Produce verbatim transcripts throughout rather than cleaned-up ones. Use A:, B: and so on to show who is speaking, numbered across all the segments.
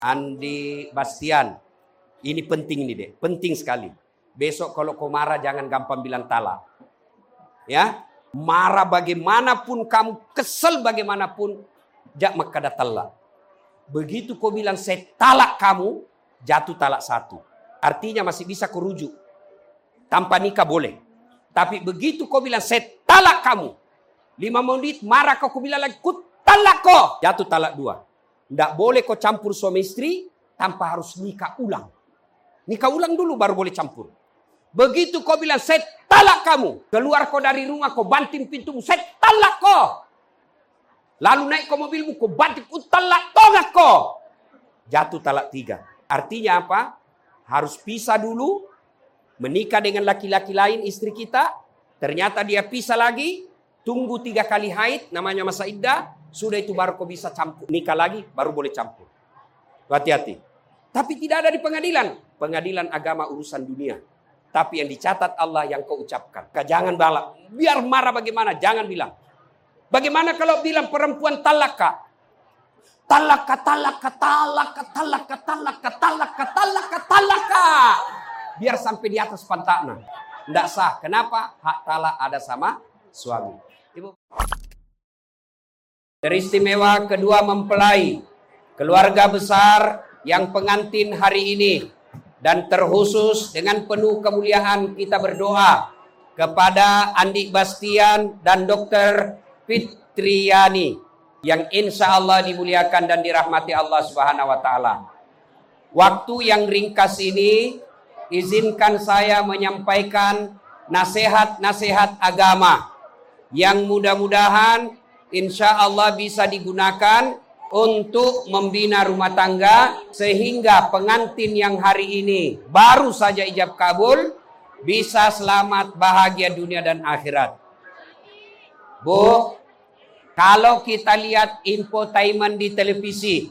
A: Andi Bastian, ini penting nih deh, penting sekali. Besok kalau kau marah jangan gampang bilang talak. Ya, marah bagaimanapun kamu, kesel bagaimanapun, jak makada talak. Begitu kau bilang saya talak kamu, jatuh talak satu. Artinya masih bisa kau rujuk. Tanpa nikah boleh. Tapi begitu kau bilang saya talak kamu, lima menit marah kau, kau bilang lagi, ku talak kau, jatuh talak dua. Tidak boleh kau campur suami istri tanpa harus nikah ulang. Nikah ulang dulu baru boleh campur. Begitu kau bilang saya talak kamu, keluar kau dari rumah, kau banting pintumu, saya talak kau. Lalu naik ke mobilmu, kau banting, ku talak tongak kau. Jatuh talak tiga. Artinya apa? Harus pisah dulu, menikah dengan laki-laki lain istri kita. Ternyata dia pisah lagi, tunggu tiga kali haid, namanya masa iddah. Sudah itu baru kau bisa campur. Nikah lagi baru boleh campur. Hati-hati. Tapi tidak ada di pengadilan. Pengadilan agama urusan dunia. Tapi yang dicatat Allah yang kau ucapkan. Jangan balak. Biar marah bagaimana, jangan bilang. Bagaimana kalau bilang perempuan talaka? Talaka, talaka, talaka, talaka, talaka, talaka, talaka, talaka. Biar sampai di atas pantatnya. Tidak sah. Kenapa? Hak talak ada sama suami. Ibu. Teristimewa kedua mempelai keluarga besar yang pengantin hari ini, dan terkhusus dengan penuh kemuliaan kita berdoa kepada Andi Bastian dan dokter Fitriani yang insya Allah dimuliakan dan dirahmati Allah Subhanahu Wa Taala. Waktu yang ringkas ini, izinkan saya menyampaikan nasihat-nasihat agama yang mudah-mudahan insya Allah bisa digunakan untuk membina rumah tangga sehingga pengantin yang hari ini baru saja ijab kabul bisa selamat bahagia dunia dan akhirat. Bu, kalau kita lihat infotainment di televisi,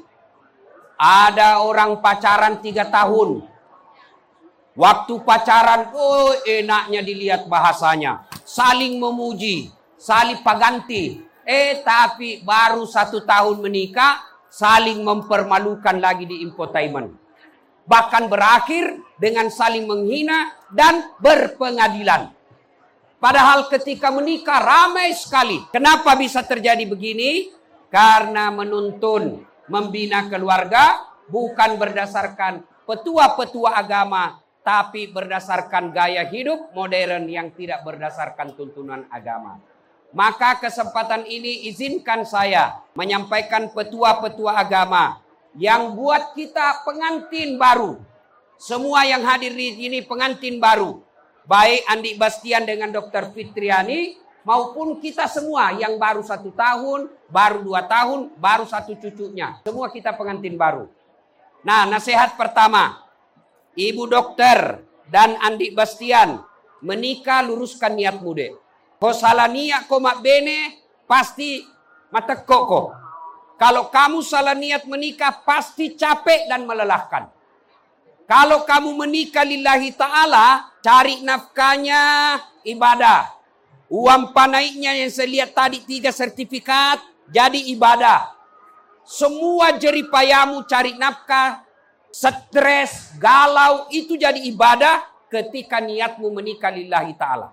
A: ada orang pacaran tiga tahun. Waktu pacaran, oh enaknya dilihat bahasanya, saling memuji, saling paganti. Eh tapi baru satu tahun menikah saling mempermalukan lagi di infotainment. Bahkan berakhir dengan saling menghina dan berpengadilan. Padahal ketika menikah ramai sekali. Kenapa bisa terjadi begini? Karena menuntun, membina keluarga bukan berdasarkan petua-petua agama, tapi berdasarkan gaya hidup modern yang tidak berdasarkan tuntunan agama. Maka kesempatan ini izinkan saya menyampaikan petua-petua agama yang buat kita pengantin baru. Semua yang hadir di sini pengantin baru. Baik Andi Bastian dengan dokter Fitriani maupun kita semua yang baru satu tahun, baru dua tahun, baru satu cucunya. Semua kita pengantin baru. Nah, nasihat pertama. Ibu dokter dan Andi Bastian menikah luruskan niat muda. Kau salah niat kau mak bene, pasti matekok kau. Kalau kamu salah niat menikah, pasti capek dan melelahkan. Kalau kamu menikah lillahi ta'ala, cari nafkahnya ibadah. Uang panaiknya yang saya lihat tadi tiga sertifikat, jadi ibadah. Semua jeripayamu cari nafkah, stres, galau, itu jadi ibadah ketika niatmu menikah lillahi ta'ala.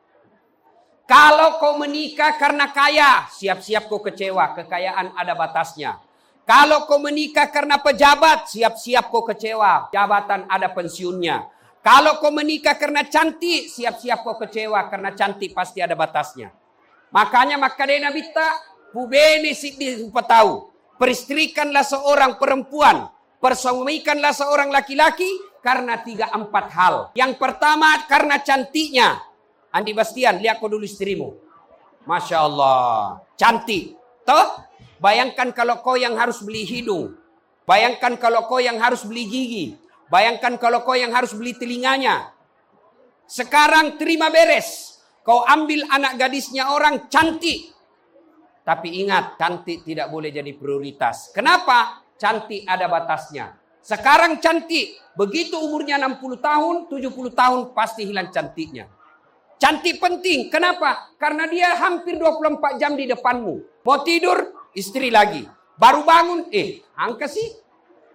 A: Kalau kau menikah karena kaya, siap-siap kau kecewa. Kekayaan ada batasnya. Kalau kau menikah karena pejabat, siap-siap kau kecewa. Jabatan ada pensiunnya. Kalau kau menikah karena cantik, siap-siap kau kecewa. Karena cantik pasti ada batasnya. Makanya makadena bita, pubene siddi tahu. Peristrikanlah seorang perempuan. Persuamikanlah seorang laki-laki karena tiga empat hal. Yang pertama karena cantiknya. Andi Bastian, lihat kau dulu istrimu. Masya Allah. Cantik. Toh? Bayangkan kalau kau yang harus beli hidung. Bayangkan kalau kau yang harus beli gigi. Bayangkan kalau kau yang harus beli telinganya. Sekarang terima beres. Kau ambil anak gadisnya orang cantik. Tapi ingat, cantik tidak boleh jadi prioritas. Kenapa? Cantik ada batasnya. Sekarang cantik. Begitu umurnya enam puluh tahun, tujuh puluh tahun pasti hilang cantiknya. Cantik penting. Kenapa? Karena dia hampir dua puluh empat jam di depanmu. Mau tidur, istri lagi. Baru bangun, eh, angka sih.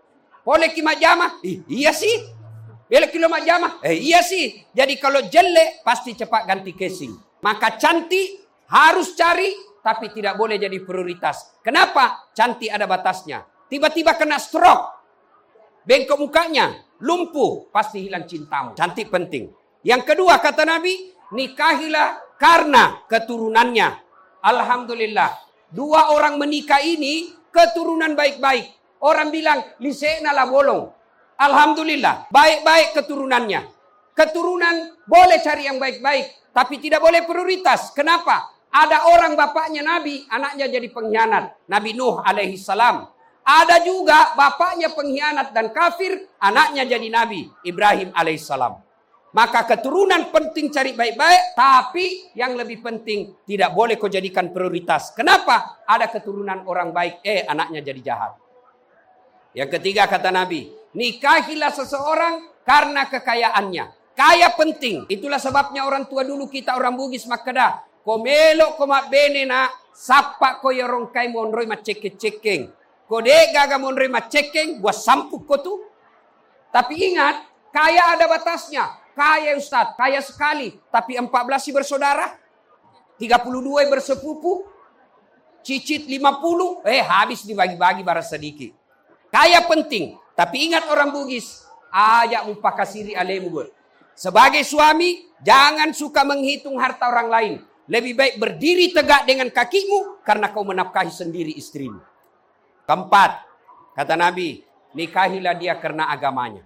A: Boleh kimak jamah? Eh, iya sih. Boleh kimak jamah? Eh, iya sih. Jadi kalau jelek, pasti cepat ganti casing. Maka cantik harus cari, tapi tidak boleh jadi prioritas. Kenapa? Cantik ada batasnya. Tiba-tiba kena stroke. Bengkok mukanya, lumpuh, pasti hilang cintamu. Cantik penting. Yang kedua kata Nabi, nikahilah karena keturunannya. Alhamdulillah. Dua orang menikah ini keturunan baik-baik. Orang bilang, lisekna lah bolong. Alhamdulillah. Baik-baik keturunannya. Keturunan boleh cari yang baik-baik. Tapi tidak boleh prioritas. Kenapa? Ada orang bapaknya Nabi, anaknya jadi pengkhianat. Nabi Nuh alaihi salam. Ada juga bapaknya pengkhianat dan kafir, anaknya jadi Nabi Ibrahim alaihissalam. Maka keturunan penting cari baik-baik, tapi yang lebih penting tidak boleh kau jadikan prioritas. Kenapa? Ada keturunan orang baik, eh anaknya jadi jahat. Yang ketiga kata Nabi, nikahilah seseorang karena kekayaannya. Kaya penting, itulah sebabnya orang tua dulu kita orang Bugis Makeda. Ko melok ko mak bene na sapa ko yorong kai monroi ma cekeng-cekeng. Kode gaga monroi ma cekeng buat sampuk ko tu. Tapi ingat, kaya ada batasnya. Kaya Ustaz, kaya sekali. Tapi empat belas bersaudara. tiga puluh dua bersepupu. Cicit lima puluh. Eh habis dibagi-bagi bara sedikit. Kaya penting. Tapi ingat orang Bugis. Ajak mupakasiri alemu. Sebagai suami, jangan suka menghitung harta orang lain. Lebih baik berdiri tegak dengan kakimu. Karena kau menafkahi sendiri istrimu. Keempat, kata Nabi, nikahilah dia karena agamanya.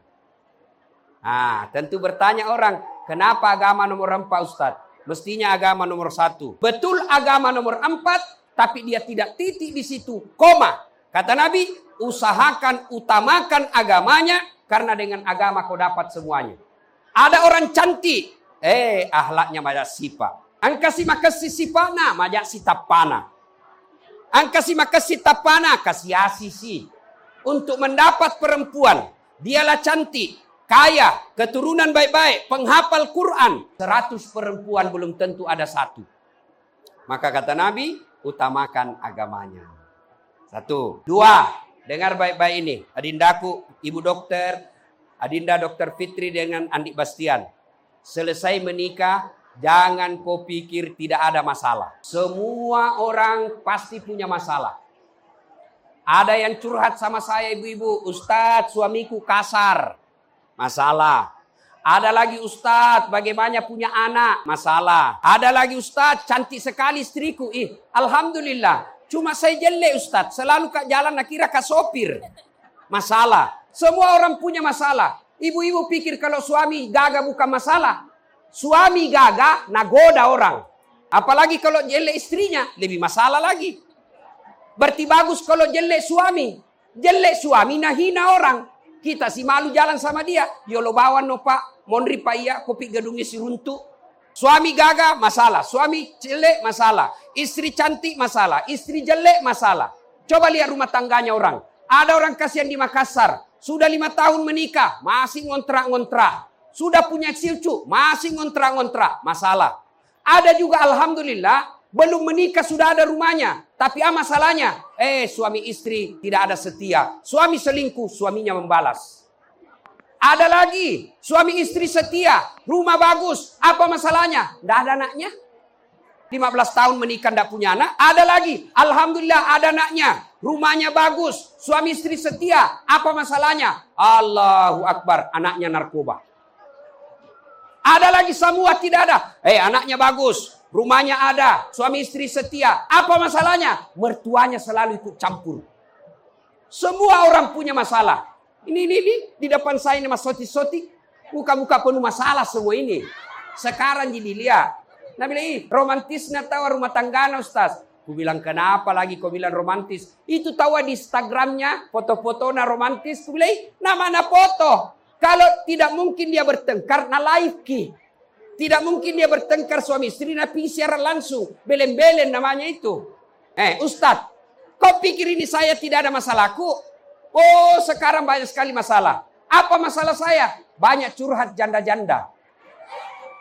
A: Ah, tentu bertanya orang, kenapa agama nomor empat Ustaz? Mestinya agama nomor satu. Betul agama nomor empat, tapi dia tidak titik di situ, koma. Kata Nabi, usahakan utamakan agamanya, karena dengan agama kau dapat semuanya. Ada orang cantik, eh ahlaknya majak sifat. Angkasi makasi sifana, majak sitapana. Angkasi makasi tapana, kasih asisi. Untuk mendapat perempuan, dialah cantik, kaya, keturunan baik-baik, penghafal Quran. Seratus perempuan belum tentu ada satu. Maka kata Nabi, utamakan agamanya. Satu. Dua, dengar baik-baik ini. Adindaku, Ibu Dokter, Adinda Dokter Fitri dengan Andi Bastian. Selesai menikah, jangan kau pikir tidak ada masalah. Semua orang pasti punya masalah. Ada yang curhat sama saya ibu-ibu. Ustadz, suamiku kasar. Masalah. Ada lagi Ustadz, bagaimana punya anak. Masalah. Ada lagi Ustadz, cantik sekali istriku. Ih, Alhamdulillah. Cuma saya jelek Ustadz. Selalu kak jalan nak kira kak sopir. Masalah. Semua orang punya masalah. Ibu-ibu pikir kalau suami gagah bukan masalah. Suami gagah, nagoda orang. Apalagi kalau jelek istrinya, lebih masalah lagi. Berarti bagus kalau jelek suami. Jelek suami, nahina orang. Kita si malu jalan sama dia. Yolo bawa no pak, monri paya, kopi gedungnya si runtuh. Suami gagah, masalah. Suami jelek, masalah. Istri cantik, masalah. Istri jelek, masalah. Coba lihat rumah tangganya orang. Ada orang kasihan di Makassar. Sudah lima tahun menikah, masih ngontrak-ngontrak. Sudah punya cucu, masih ngontrak-ngontrak. Masalah. Ada juga Alhamdulillah, belum menikah sudah ada rumahnya. Tapi apa masalahnya? Eh, suami istri tidak ada setia. Suami selingkuh, suaminya membalas. Ada lagi, suami istri setia, rumah bagus. Apa masalahnya? Tidak ada anaknya. lima belas tahun menikah tidak punya anak. Ada lagi, Alhamdulillah ada anaknya. Rumahnya bagus, suami istri setia. Apa masalahnya? Allahu Akbar, anaknya narkoba. Ada lagi semua tidak ada. Eh, anaknya bagus, rumahnya ada, suami istri setia. Apa masalahnya? Mertuanya selalu ikut campur. Semua orang punya masalah. Ini, ini, ini, di depan saya ini mas soti-soti. Muka-muka penuh masalah semua ini. Sekarang jadi lihat. Nah bilang, ih, romantisnya tahu rumah tanggana Ustaz. Ku bilang, kenapa lagi kau bilang romantis? Itu tahu di Instagramnya, foto-fotonya romantis. Ku bilang, ih, nama-nama foto. Kalau tidak mungkin dia bertengkar, na live ki. Tidak mungkin dia bertengkar suami istri, napi siaran langsung. Belen-belen namanya itu. Eh, Ustaz, kau pikir ini saya tidak ada masalahku? Oh, sekarang banyak sekali masalah. Apa masalah saya? Banyak curhat janda-janda.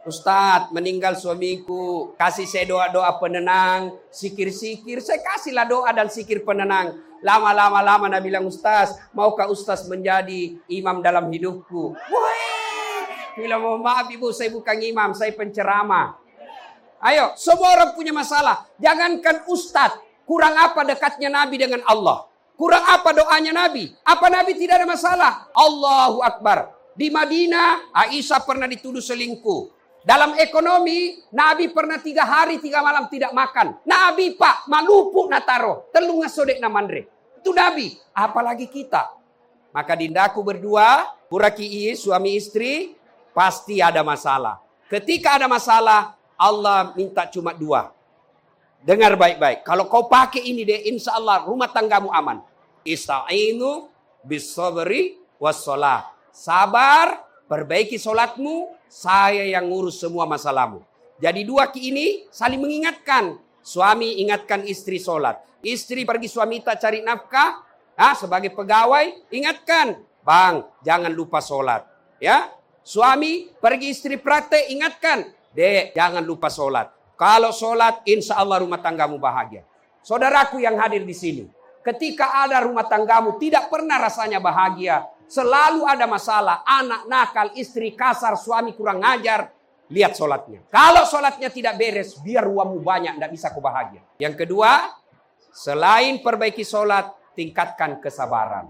A: Ustadz, meninggal suamiku, kasih saya doa-doa penenang, sikir-sikir. Saya kasihlah doa dan sikir penenang. Lama-lama lama Nabi bilang, Ustaz, maukah Ustaz menjadi imam dalam hidupku? Wah, bilang, mohon maaf ibu, saya bukan imam, saya penceramah. Ayo, semua orang punya masalah. Jangankan Ustaz, kurang apa dekatnya Nabi dengan Allah? Kurang apa doanya Nabi? Apa Nabi tidak ada masalah? Allahu Akbar. Di Madinah, Aisyah pernah dituduh selingkuh. Dalam ekonomi, Nabi pernah tiga hari, tiga malam tidak makan. Nabi pak, malupu nataro. Telunga sodek namandre. Itu Nabi. Apalagi kita. Maka dindaku berdua, puraki suami istri, pasti ada masalah. Ketika ada masalah, Allah minta cuma dua. Dengar baik-baik. Kalau kau pakai ini deh, insya Allah rumah tanggamu aman. Ista'inu bis-sabri was-sholah. Sabar, perbaiki solatmu, saya yang ngurus semua masalahmu. Jadi dua ki ini saling mengingatkan. Suami ingatkan istri solat. Istri pergi suami tak cari nafkah. Nah, sebagai pegawai, ingatkan. Bang, jangan lupa solat. Ya, suami pergi istri praktek, ingatkan. Dek, jangan lupa solat. Kalau solat, insya Allah rumah tanggamu bahagia. Saudaraku yang hadir di sini. Ketika ada rumah tanggamu tidak pernah rasanya bahagia. Selalu ada masalah, anak nakal, istri kasar, suami kurang ngajar. Lihat solatnya. Kalau solatnya tidak beres, biar uangmu banyak, tidak bisa kau bahagia. Yang kedua, selain perbaiki solat, tingkatkan kesabaran.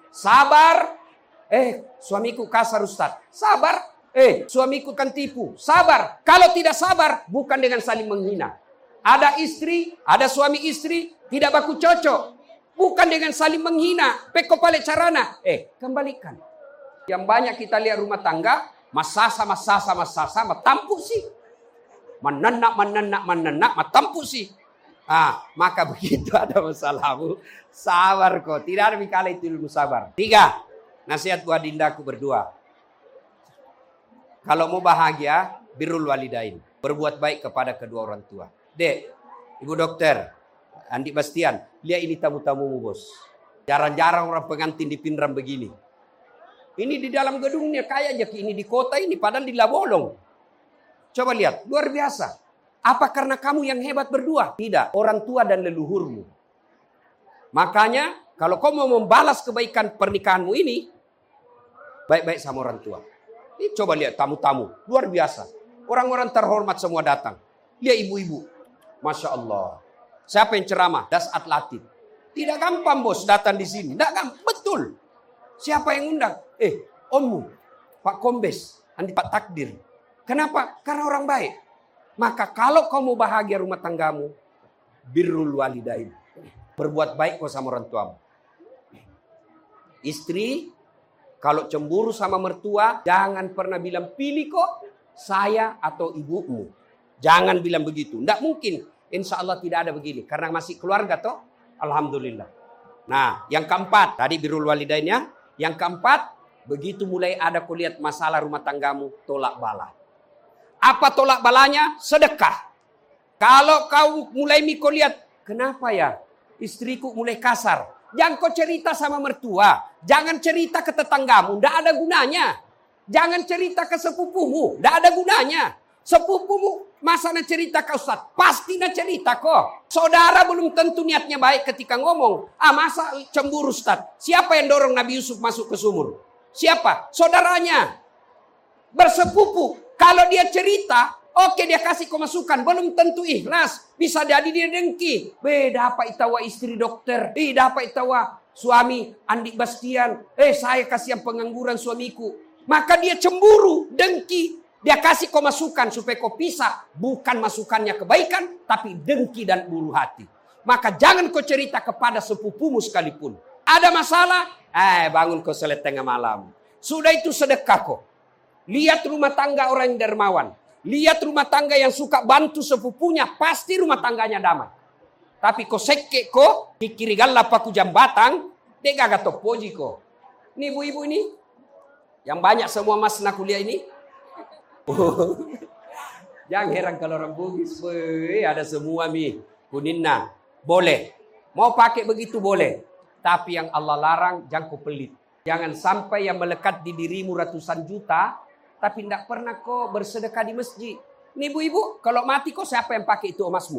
A: Sabar, eh suamiku kasar Ustaz. Sabar, eh suamiku kan tipu. Sabar, kalau tidak sabar, bukan dengan saling menghina. Ada istri, ada suami istri, tidak baku cocok. Bukan dengan saling menghina. Peko pale carana. Eh, kembalikan. Yang banyak kita lihat rumah tangga. Masasa, masasa, masasa. Matampu sih. Menenak, menenak, menenak. Matampu sih. Ah, maka begitu ada masalahmu. Sabar kok. Tidak ada mikala itu ilmu sabar. Tiga. Nasihat buat dindaku berdua. Kalau mau bahagia. Birrul walidain. Berbuat baik kepada kedua orang tua. Dek, ibu dokter. Andi Bastian, lihat ini tamu-tamumu bos. Jarang-jarang orang pengantin di Pinrang begini. Ini di dalam gedungnya kayak aja ini di kota ini padahal di Labolong. Coba lihat, luar biasa. Apa karena kamu yang hebat berdua? Tidak, orang tua dan leluhurmu. Makanya kalau kau mau membalas kebaikan pernikahanmu ini, baik-baik sama orang tua. Ini coba lihat tamu-tamu, luar biasa. Orang-orang terhormat semua datang. Lihat ibu-ibu, Masya Allah. Siapa yang ceramah? Das Atlatif. Tidak gampang bos datang di sini. Tidak gampang. Betul. Siapa yang undang? Eh, ommu. Pak Kombes. Andi Pak Takdir. Kenapa? Karena orang baik. Maka kalau kau mau bahagia rumah tanggamu. Birrul walidain. Berbuat baik kau sama orang tuamu. Istri. Kalau cemburu sama mertua. Jangan pernah bilang pilih kok. Saya atau ibumu. Jangan bilang begitu. Tidak mungkin. Insya Allah tidak ada begini. Karena masih keluarga toh. Alhamdulillah. Nah yang keempat. Tadi birrul walidainnya. Yang keempat. Begitu mulai ada kau lihat masalah rumah tanggamu. Tolak bala. Apa tolak balanya? Sedekah. Kalau kau mulai kau lihat. Kenapa ya? Istriku mulai kasar. Jangan kau cerita sama mertua. Jangan cerita ke tetanggamu. Tidak ada gunanya. Jangan cerita ke sepupumu. Tidak ada gunanya. Sepupumu masa nak cerita ke Ustaz? Pasti nak cerita kok. Saudara belum tentu niatnya baik ketika ngomong. Ah masa cemburu Ustaz? Siapa yang dorong Nabi Yusuf masuk ke sumur? Siapa? Saudaranya. Bersepupu. Kalau dia cerita, oke dia kasih kemasukan. Belum tentu ikhlas. Bisa jadi dia dengki. Beda apa itawa istri dokter. Beda apa itawa suami Andi Bastian. Eh saya kasih yang pengangguran suamiku. Maka dia cemburu, dengki. Dia kasih kau masukan supaya kau pisah. Bukan masukannya kebaikan. Tapi dengki dan buru hati. Maka jangan kau cerita kepada sepupumu sekalipun. Ada masalah. Eh bangun kau salat tengah malam. Sudah itu sedekah kau. Lihat rumah tangga orang yang dermawan. Lihat rumah tangga yang suka bantu sepupunya. Pasti rumah tangganya damai. Tapi kau sekke kau. Kikiri gala paku jambatan. Dega gato poji kau. Ini ibu-ibu ini. Yang banyak semua mas nak kuliah ini. Jangan heran kalau orang Bugis. Weh, ada semua mi. Kuninna. Boleh. Mau pakai begitu boleh. Tapi yang Allah larang jangan kau pelit. Jangan sampai yang melekat di dirimu ratusan juta. tapi tidak pernah kok bersedekah di masjid. Ini ibu-ibu, kalau mati kok siapa yang pakai itu emasmu?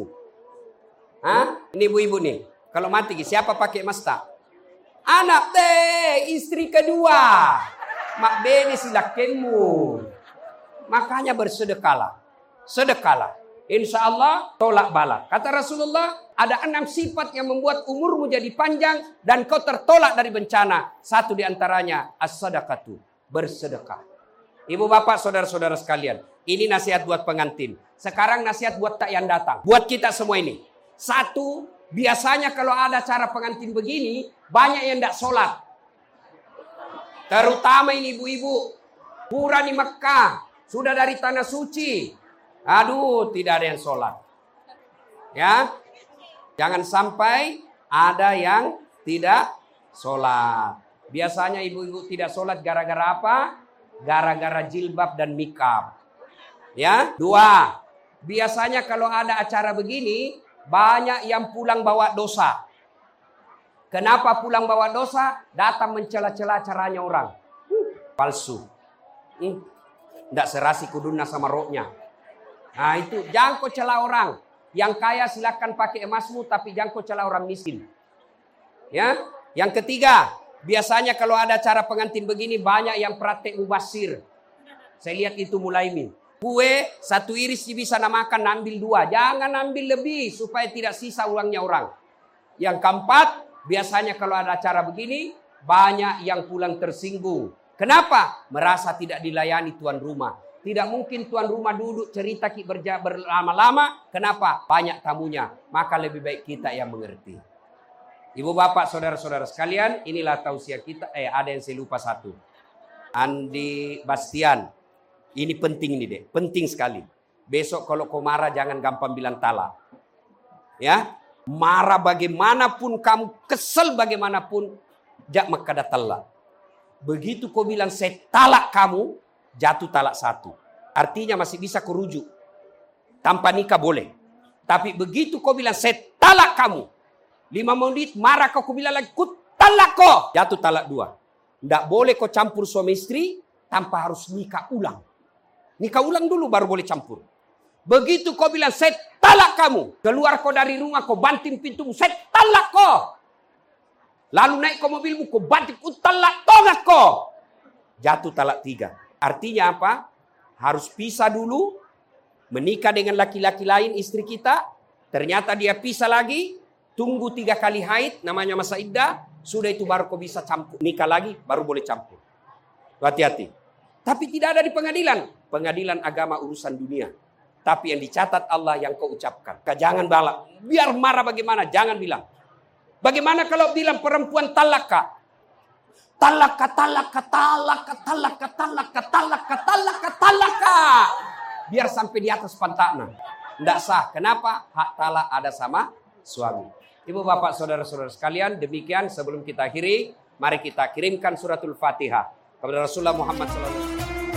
A: Hah? Ini ibu-ibu nih, kalau mati siapa pakai emas tak? Anak deh, istri kedua. Mak bene silakenmu. Makanya bersedekahlah. Sedekahlah. Insya Allah tolak bala. Kata Rasulullah, ada enam sifat yang membuat umurmu jadi panjang dan kau tertolak dari bencana. Satu diantaranya as-sadaqatu, bersedekah. Ibu bapak saudara-saudara sekalian, ini nasihat buat pengantin. Sekarang nasihat buat tak yang datang. Buat kita semua ini. Satu, biasanya kalau ada cara pengantin begini, banyak yang tidak sholat. Terutama ini ibu-ibu. Pura di Mekah. Sudah dari tanah suci. Aduh, tidak ada yang sholat. Ya. Jangan sampai ada yang tidak sholat. Biasanya ibu-ibu tidak sholat gara-gara apa? Gara-gara jilbab dan nikab. Ya. Dua. Biasanya kalau ada acara begini, banyak yang pulang bawa dosa. Kenapa pulang bawa dosa? Datang mencela-cela caranya orang. Palsu. Hmm. Tidak serasi kuduna sama rohnya. Nah itu, jangan kau cela orang. Yang kaya silakan pakai emasmu, tapi jangan kau cela orang miskin. Ya. Yang ketiga, biasanya kalau ada cara pengantin begini, banyak yang praktek mubasir. Saya lihat itu mulai min. Kue, satu iris bisa namakan, ambil dua. Jangan ambil lebih, supaya tidak sisa uangnya orang. Yang keempat, biasanya kalau ada acara begini, banyak yang pulang tersinggung. Kenapa? Merasa tidak dilayani tuan rumah. Tidak mungkin tuan rumah duduk cerita berlama-lama. Kenapa? Banyak tamunya. Maka lebih baik kita yang mengerti. Ibu bapak saudara-saudara sekalian, inilah tausiah kita. Eh ada yang saya lupa satu. Andi Bastian. Ini penting nih deh. Penting sekali. Besok kalau kau marah jangan gampang bilang talak. Ya. Marah bagaimanapun kamu, kesel bagaimanapun, jak makada talak. Begitu kau bilang saya talak kamu, jatuh talak satu. Artinya masih bisa kau rujuk. Tanpa nikah boleh. Tapi begitu kau bilang saya talak kamu, lima menit marah kau, kau bilang lagi ku talak kau, jatuh talak dua. Tidak boleh kau campur suami istri tanpa harus nikah ulang. Nikah ulang dulu baru boleh campur. Begitu kau bilang saya talak kamu, keluar kau dari rumah, kau banting pintumu, saya talak kau. Lalu naik ke mobilmu, kau banting, ku talak tongak kau. Jatuh talak tiga. Artinya apa? Harus pisah dulu. Menikah dengan laki-laki lain istri kita. Ternyata dia pisah lagi. Tunggu tiga kali haid, namanya masa iddah. Sudah itu baru kau bisa campur. Nikah lagi, baru boleh campur. Hati-hati. Tapi tidak ada di pengadilan. Pengadilan agama urusan dunia. Tapi yang dicatat Allah yang kau ucapkan. Jangan balak. Biar marah bagaimana, jangan bilang. Bagaimana kalau bilang perempuan talaka? Talaka, talaka, talaka, talaka, talaka, talaka, talaka, talaka. Biar sampai di atas pantatnya. Tidak sah. Kenapa? Hak talak ada sama suami. Ibu bapak saudara-saudara sekalian, demikian sebelum kita akhiri, mari kita kirimkan suratul Fatihah kepada Rasulullah Muhammad shallallahu alaihi wasallam.